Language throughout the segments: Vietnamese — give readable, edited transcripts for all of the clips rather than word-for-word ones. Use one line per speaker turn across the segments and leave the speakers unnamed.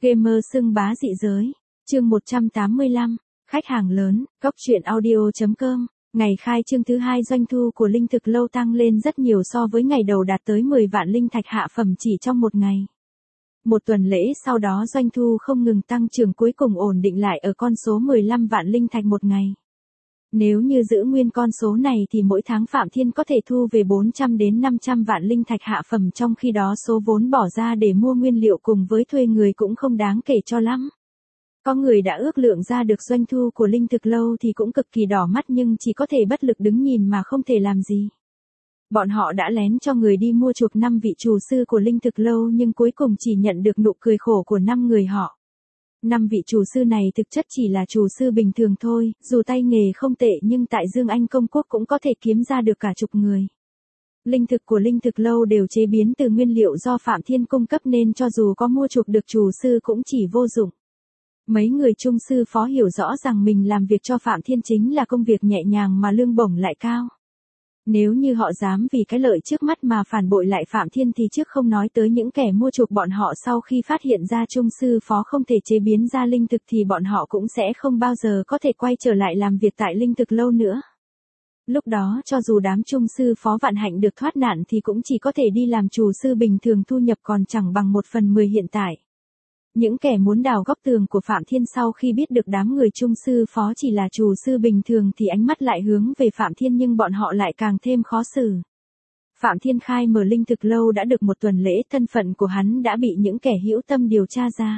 Gamer xưng bá dị giới. Chương 185. Khách hàng lớn. Goctruyện.audio.com. Ngày khai trương thứ 2 doanh thu của Linh Thực Lâu tăng lên rất nhiều so với ngày đầu, đạt tới 10 vạn linh thạch hạ phẩm chỉ trong một ngày. Một tuần lễ sau đó doanh thu không ngừng tăng trưởng, cuối cùng ổn định lại ở con số 15 vạn linh thạch một ngày. Nếu như giữ nguyên con số này thì mỗi tháng Phạm Thiên có thể thu về 400 đến 500 vạn linh thạch hạ phẩm, trong khi đó số vốn bỏ ra để mua nguyên liệu cùng với thuê người cũng không đáng kể cho lắm. Có người đã ước lượng ra được doanh thu của Linh Thực Lâu thì cũng cực kỳ đỏ mắt, nhưng chỉ có thể bất lực đứng nhìn mà không thể làm gì. Bọn họ đã lén cho người đi mua chuộc 5 vị chủ sư của Linh Thực Lâu, nhưng cuối cùng chỉ nhận được nụ cười khổ của 5 người họ. 5 vị chủ sư này thực chất chỉ là chủ sư bình thường thôi, dù tay nghề không tệ nhưng tại Dương Anh Công Quốc cũng có thể kiếm ra được cả chục người. Linh thực của Linh Thực Lâu đều chế biến từ nguyên liệu do Phạm Thiên cung cấp nên cho dù có mua chuộc được chủ sư cũng chỉ vô dụng. Mấy người trung sư phó hiểu rõ rằng mình làm việc cho Phạm Thiên chính là công việc nhẹ nhàng mà lương bổng lại cao. Nếu như họ dám vì cái lợi trước mắt mà phản bội lại Phạm Thiên thì trước không nói tới những kẻ mua chuộc bọn họ, sau khi phát hiện ra trung sư phó không thể chế biến ra linh thực thì bọn họ cũng sẽ không bao giờ có thể quay trở lại làm việc tại Linh Thực Lâu nữa. Lúc đó cho dù đám trung sư phó vạn hạnh được thoát nạn thì cũng chỉ có thể đi làm chủ sư bình thường, thu nhập còn chẳng bằng 1/10 hiện tại. Những kẻ muốn đào góc tường của Phạm Thiên sau khi biết được đám người trung sư phó chỉ là chủ sư bình thường thì ánh mắt lại hướng về Phạm Thiên, nhưng bọn họ lại càng thêm khó xử. Phạm Thiên khai mở Linh Thực Lâu đã được một tuần lễ, thân phận của hắn đã bị những kẻ hữu tâm điều tra ra.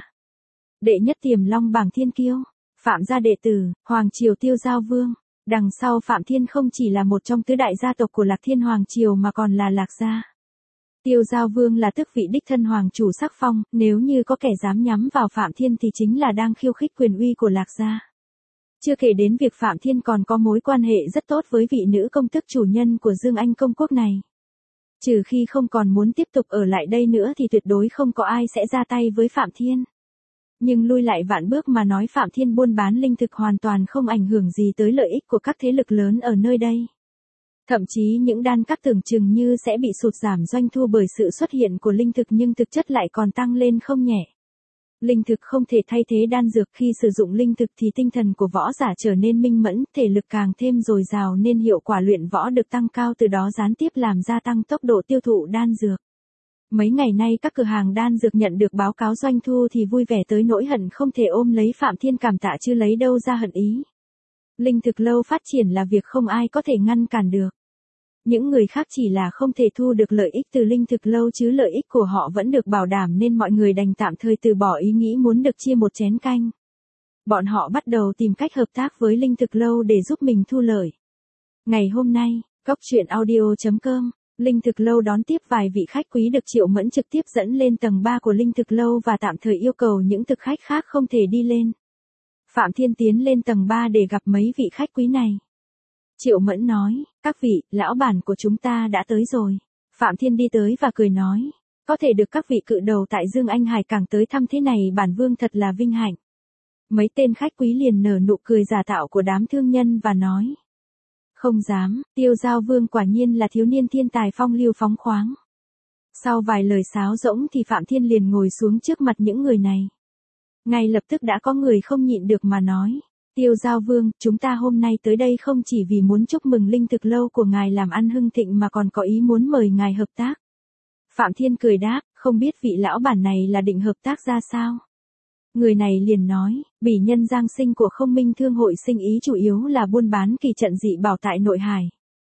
Đệ nhất Tiềm Long bảng thiên kiêu, Phạm gia đệ tử, Hoàng triều Tiêu Giao Vương. Đằng sau Phạm Thiên không chỉ là một trong tứ đại gia tộc của Lạc Thiên Hoàng triều mà còn là Lạc gia. Tiêu Giao Vương là tước vị đích thân hoàng chủ sắc phong, nếu như có kẻ dám nhắm vào Phạm Thiên thì chính là đang khiêu khích quyền uy của Lạc gia. Chưa kể đến việc Phạm Thiên còn có mối quan hệ rất tốt với vị nữ công tước chủ nhân của Dương Anh Công Quốc này. Trừ khi không còn muốn tiếp tục ở lại đây nữa thì tuyệt đối không có ai sẽ ra tay với Phạm Thiên. Nhưng lui lại vạn bước mà nói, Phạm Thiên buôn bán linh thực hoàn toàn không ảnh hưởng gì tới lợi ích của các thế lực lớn ở nơi đây. Thậm chí những đan các tưởng chừng như sẽ bị sụt giảm doanh thu bởi sự xuất hiện của linh thực, nhưng thực chất lại còn tăng lên không nhẹ. Linh thực không thể thay thế đan dược, khi sử dụng linh thực thì tinh thần của võ giả trở nên minh mẫn, thể lực càng thêm dồi dào nên hiệu quả luyện võ được tăng cao, từ đó gián tiếp làm gia tăng tốc độ tiêu thụ đan dược. Mấy ngày nay các cửa hàng đan dược nhận được báo cáo doanh thu thì vui vẻ tới nỗi hận không thể ôm lấy Phạm Thiên cảm tạ, chứ lấy đâu ra hận ý. Linh Thực Lâu phát triển là việc không ai có thể ngăn cản được. Những người khác chỉ là không thể thu được lợi ích từ Linh Thực Lâu, chứ lợi ích của họ vẫn được bảo đảm, nên mọi người đành tạm thời từ bỏ ý nghĩ muốn được chia một chén canh. Bọn họ bắt đầu tìm cách hợp tác với Linh Thực Lâu để giúp mình thu lợi. Ngày hôm nay, Goctruyện.audio.com, Linh Thực Lâu đón tiếp vài vị khách quý được Triệu Mẫn trực tiếp dẫn lên tầng 3 của Linh Thực Lâu và tạm thời yêu cầu những thực khách khác không thể đi lên. Phạm Thiên tiến lên tầng 3 để gặp mấy vị khách quý này. Triệu Mẫn nói, các vị, lão bản của chúng ta đã tới rồi. Phạm Thiên đi tới và cười nói, có thể được các vị cự đầu tại Dương Anh Hải Cảng tới thăm thế này bản vương thật là vinh hạnh. Mấy tên khách quý liền nở nụ cười giả tạo của đám thương nhân và nói, không dám, Tiêu Giao Vương quả nhiên là thiếu niên thiên tài phong lưu phóng khoáng. Sau vài lời sáo rỗng thì Phạm Thiên liền ngồi xuống trước mặt những người này. Ngay lập tức đã có người không nhịn được mà nói, Tiêu Giao Vương, chúng ta hôm nay tới đây không chỉ vì muốn chúc mừng Linh Thực Lâu của ngài làm ăn hưng thịnh mà còn có ý muốn mời ngài hợp tác. Phạm Thiên cười đáp, không biết vị lão bản này là định hợp tác ra sao? Người này liền nói, bỉ nhân Giang Sinh của Không Minh Thương hội sinh ý chủ yếu là buôn bán kỳ trận dị bảo tại nội hải.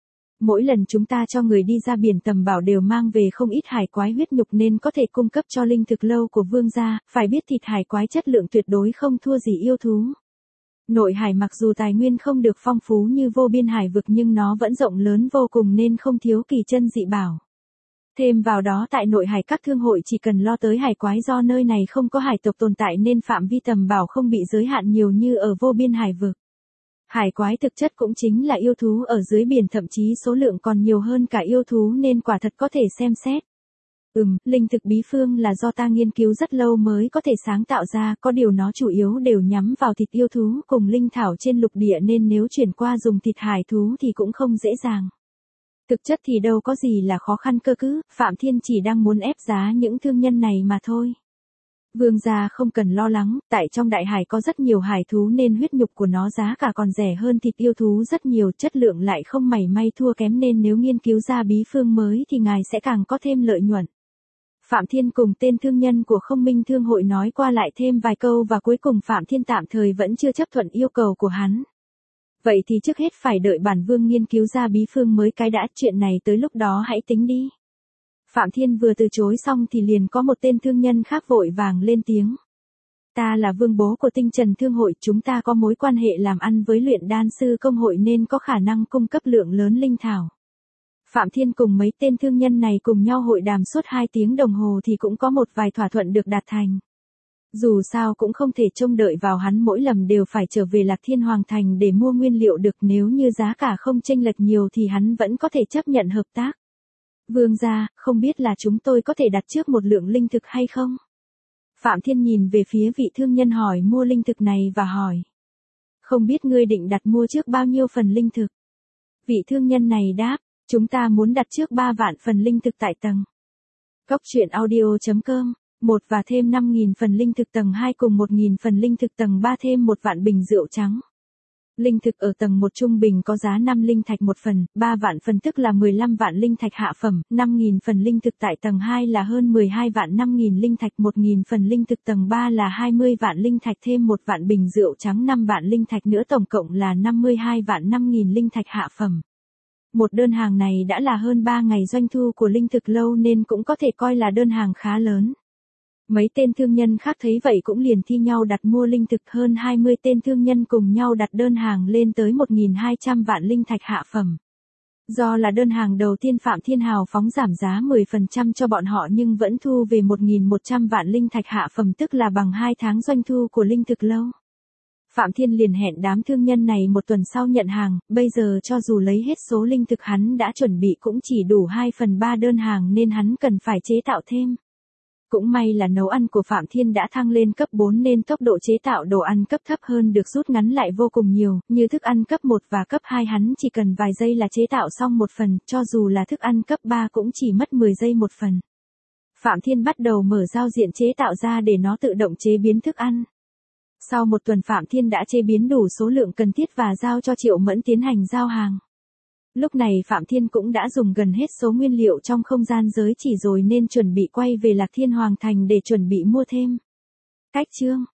Mỗi lần chúng ta cho người đi ra biển tầm bảo đều mang về không ít hải quái huyết nhục nên có thể cung cấp cho Linh Thực Lâu của vương gia, phải biết thịt hải quái chất lượng tuyệt đối không thua gì yêu thú. Nội hải mặc dù tài nguyên không được phong phú như vô biên hải vực nhưng nó vẫn rộng lớn vô cùng nên không thiếu kỳ chân dị bảo. Thêm vào đó tại nội hải các thương hội chỉ cần lo tới hải quái, do nơi này không có hải tộc tồn tại nên phạm vi tầm bảo không bị giới hạn nhiều như ở vô biên hải vực. Hải quái thực chất cũng chính là yêu thú ở dưới biển, thậm chí số lượng còn nhiều hơn cả yêu thú nên quả thật có thể xem xét. Linh thực bí phương là do ta nghiên cứu rất lâu mới có thể sáng tạo ra, có điều nó chủ yếu đều nhắm vào thịt yêu thú cùng linh thảo trên lục địa nên nếu chuyển qua dùng thịt hải thú thì cũng không dễ dàng. Thực chất thì đâu có gì là khó khăn cơ cứ, Phạm Thiên chỉ đang muốn ép giá những thương nhân này mà thôi. Vương gia không cần lo lắng, tại trong đại hải có rất nhiều hải thú nên huyết nhục của nó giá cả còn rẻ hơn thịt yêu thú rất nhiều, chất lượng lại không mảy may thua kém nên nếu nghiên cứu ra bí phương mới thì ngài sẽ càng có thêm lợi nhuận. Phạm Thiên cùng tên thương nhân của Không Minh Thương hội nói qua lại thêm vài câu và cuối cùng Phạm Thiên tạm thời vẫn chưa chấp thuận yêu cầu của hắn. Vậy thì trước hết phải đợi bản vương nghiên cứu ra bí phương mới cái đã, chuyện này tới lúc đó hãy tính đi. Phạm Thiên vừa từ chối xong thì liền có một tên thương nhân khác vội vàng lên tiếng. Ta là vương bố của Tinh Trần Thương hội, chúng ta có mối quan hệ làm ăn với luyện đan sư công hội nên có khả năng cung cấp lượng lớn linh thảo. Phạm Thiên cùng mấy tên thương nhân này cùng nhau hội đàm suốt 2 tiếng đồng hồ thì cũng có một vài thỏa thuận được đạt thành. Dù sao cũng không thể trông đợi vào hắn mỗi lần đều phải trở về Lạc Thiên Hoàng Thành để mua nguyên liệu được, nếu như giá cả không chênh lệch nhiều thì hắn vẫn có thể chấp nhận hợp tác. Vương gia, không biết là chúng tôi có thể đặt trước một lượng linh thực hay không? Phạm Thiên nhìn về phía vị thương nhân hỏi mua linh thực này và hỏi. Không biết ngươi định đặt mua trước bao nhiêu phần linh thực? Vị thương nhân này đáp, chúng ta muốn đặt trước 3 vạn phần linh thực tại tầng. Cốc truyện audio.com, 1 và thêm 5.000 phần linh thực tầng 2 cùng 1.000 phần linh thực tầng 3 thêm 1 vạn bình rượu trắng. Linh thực ở tầng 1 trung bình có giá 5 linh thạch một phần, 3 vạn phần tức là 15 vạn linh thạch hạ phẩm, 5.000 phần linh thực tại tầng 2 là hơn 12 vạn 5.000 linh thạch, 1.000 phần linh thực tầng 3 là 20 vạn linh thạch thêm 1 vạn bình rượu trắng 5 vạn linh thạch nữa, tổng cộng là 52 vạn 5.000 linh thạch hạ phẩm. Một đơn hàng này đã là hơn 3 ngày doanh thu của linh thực lâu nên cũng có thể coi là đơn hàng khá lớn. Mấy tên thương nhân khác thấy vậy cũng liền thi nhau đặt mua linh thực, hơn 20 tên thương nhân cùng nhau đặt đơn hàng lên tới 1.200 vạn linh thạch hạ phẩm. Do là đơn hàng đầu tiên Phạm Thiên hào phóng giảm giá 10% cho bọn họ nhưng vẫn thu về 1.100 vạn linh thạch hạ phẩm, tức là bằng 2 tháng doanh thu của linh thực lâu. Phạm Thiên liền hẹn đám thương nhân này một tuần sau nhận hàng, bây giờ cho dù lấy hết số linh thực hắn đã chuẩn bị cũng chỉ đủ 2/3 đơn hàng nên hắn cần phải chế tạo thêm. Cũng may là nấu ăn của Phạm Thiên đã thăng lên cấp 4 nên tốc độ chế tạo đồ ăn cấp thấp hơn được rút ngắn lại vô cùng nhiều, như thức ăn cấp 1 và cấp 2 hắn chỉ cần vài giây là chế tạo xong một phần, cho dù là thức ăn cấp 3 cũng chỉ mất 10 giây một phần. Phạm Thiên bắt đầu mở giao diện chế tạo ra để nó tự động chế biến thức ăn. Sau một tuần Phạm Thiên đã chế biến đủ số lượng cần thiết và giao cho Triệu Mẫn tiến hành giao hàng. Lúc này Phạm Thiên cũng đã dùng gần hết số nguyên liệu trong không gian giới chỉ rồi nên chuẩn bị quay về Lạc Thiên Hoàng Thành để chuẩn bị mua thêm. Cách chương